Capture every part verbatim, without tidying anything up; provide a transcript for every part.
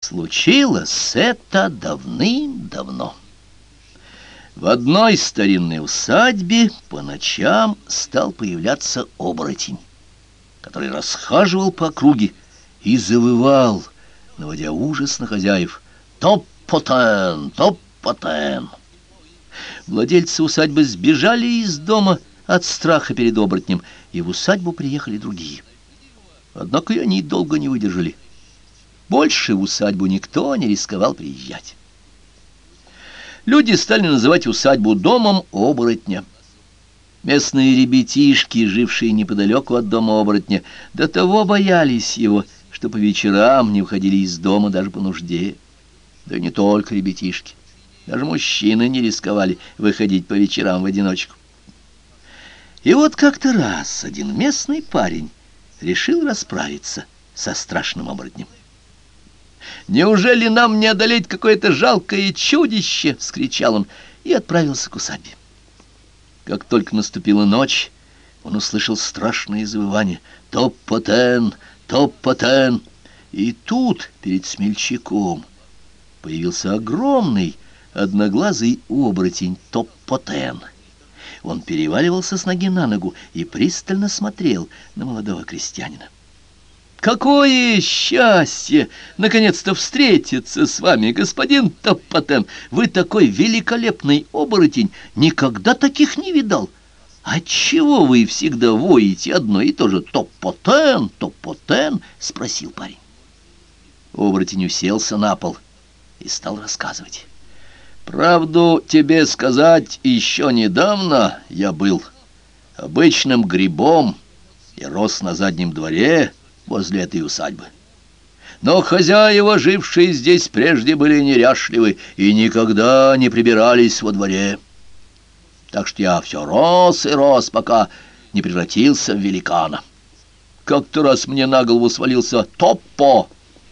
Случилось это давным-давно. В одной старинной усадьбе по ночам стал появляться оборотень, который расхаживал по округе и завывал, наводя ужас на хозяев: «Топ-потен! Топ-потен!». Владельцы усадьбы сбежали из дома от страха перед оборотнем, и в усадьбу приехали другие. Однако и они долго не выдержали. Больше в усадьбу никто не рисковал приезжать. Люди стали называть усадьбу домом оборотня. Местные ребятишки, жившие неподалеку от дома оборотня, до того боялись его, что по вечерам не уходили из дома даже по нужде. Да и не только ребятишки. Даже мужчины не рисковали выходить по вечерам в одиночку. И вот как-то раз один местный парень решил расправиться со страшным оборотнем. «Неужели нам не одолеть какое-то жалкое чудище?» — вскричал он и отправился к усадьбе. Как только наступила ночь, он услышал страшное завывание: «Топ-потен! Топ-потен!». И тут перед смельчаком появился огромный одноглазый оборотень Топ-потен. Он переваливался с ноги на ногу и пристально смотрел на молодого крестьянина. «Какое счастье! Наконец-то встретиться с вами, господин Топ-потен! Вы такой великолепный оборотень! Никогда таких не видал! Отчего вы всегда воете одно и то же? Топ-потен! Топ-потен!» — спросил парень. Оборотень уселся на пол и стал рассказывать. «Правду тебе сказать, еще недавно я был обычным грибом и рос на заднем дворе возле этой усадьбы. Но хозяева, жившие здесь прежде, были неряшливы и никогда не прибирались во дворе. Так что я все рос и рос, пока не превратился в великана. Как-то раз мне на голову свалился Топпо,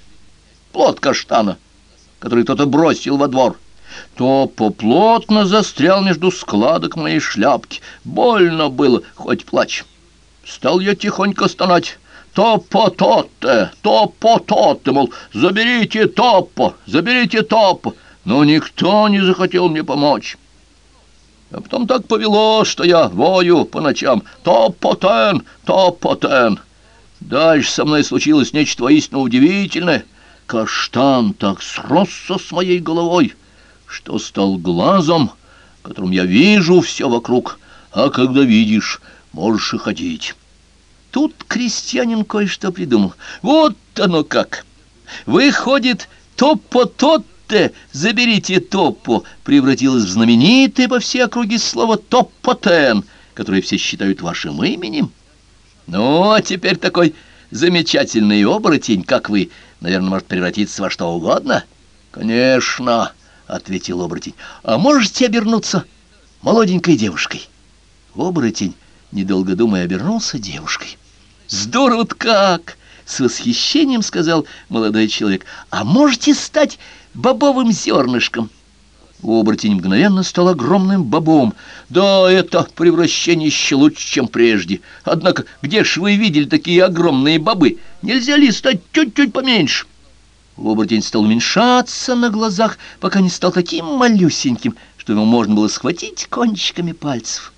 плод каштана, который кто-то бросил во двор. Топпо плотно застрял между складок моей шляпки. Больно было, хоть плачь. Стал я тихонько стонать: «Топпо-тотте! Топпо-тотте!» Мол, заберите Топпо, заберите Топпо. Но никто не захотел мне помочь. А потом так повело, что я вою по ночам: «Топ-потен! Топ-потен!». Дальше со мной случилось нечто воистину удивительное. Каштан так сросся с моей головой, что стал глазом, которым я вижу все вокруг, а когда видишь, можешь и ходить. Тут крестьянин кое-что придумал. Вот оно как! Выходит, Топпо-тотте, заберите Топпо, превратилось в знаменитое по всей округе слово Топ-потен, которое все считают вашим именем. Ну, а теперь такой замечательный оборотень, как вы, наверное, может превратиться во что угодно? Конечно, — ответил оборотень. А можете обернуться молоденькой девушкой? Оборотень, недолго думая, обернулся девушкой. «Здорово-то как!» — с восхищением сказал молодой человек. «А можете стать бобовым зернышком?» Оборотень мгновенно стал огромным бобом. «Да, это превращение еще лучше, чем прежде. Однако, где ж вы видели такие огромные бобы? Нельзя ли стать чуть-чуть поменьше?» Оборотень стал уменьшаться на глазах, пока не стал таким малюсеньким, что его можно было схватить кончиками пальцев.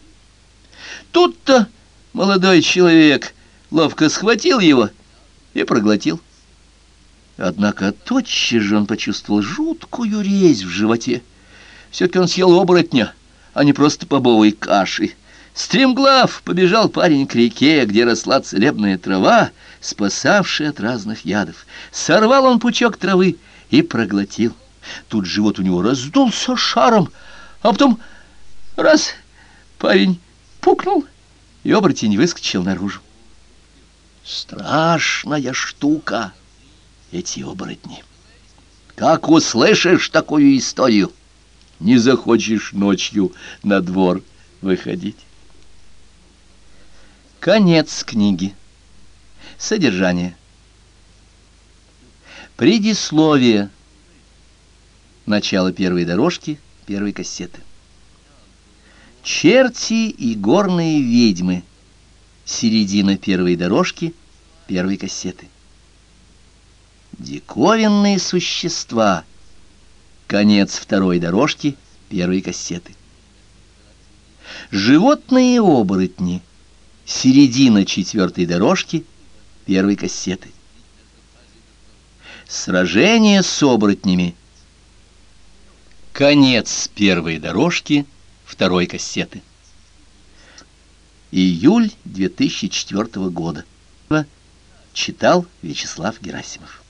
Тут-то молодой человек ловко схватил его и проглотил. Однако тотчас же он почувствовал жуткую резь в животе. Все-таки он съел оборотня, а не просто бобовой каши. Стремглав побежал парень к реке, где росла целебная трава, спасавшая от разных ядов. Сорвал он пучок травы и проглотил. Тут живот у него раздулся шаром, а потом раз парень пукнул, и оборотень выскочил наружу. Страшная штука эти оборотни. Как услышишь такую историю, не захочешь ночью на двор выходить. Конец книги. Содержание. Предисловие. Начало первой дорожки, первой кассеты. Черти и горные ведьмы. Середина первой дорожки, первой кассеты. Диковинные существа. Конец второй дорожки первой кассеты. Животные-оборотни. Середина четвертой дорожки первой кассеты. Сражение с оборотнями. Конец первой дорожки второй кассеты. Июль две тысячи четвёртого года. Читал Вячеслав Герасимов.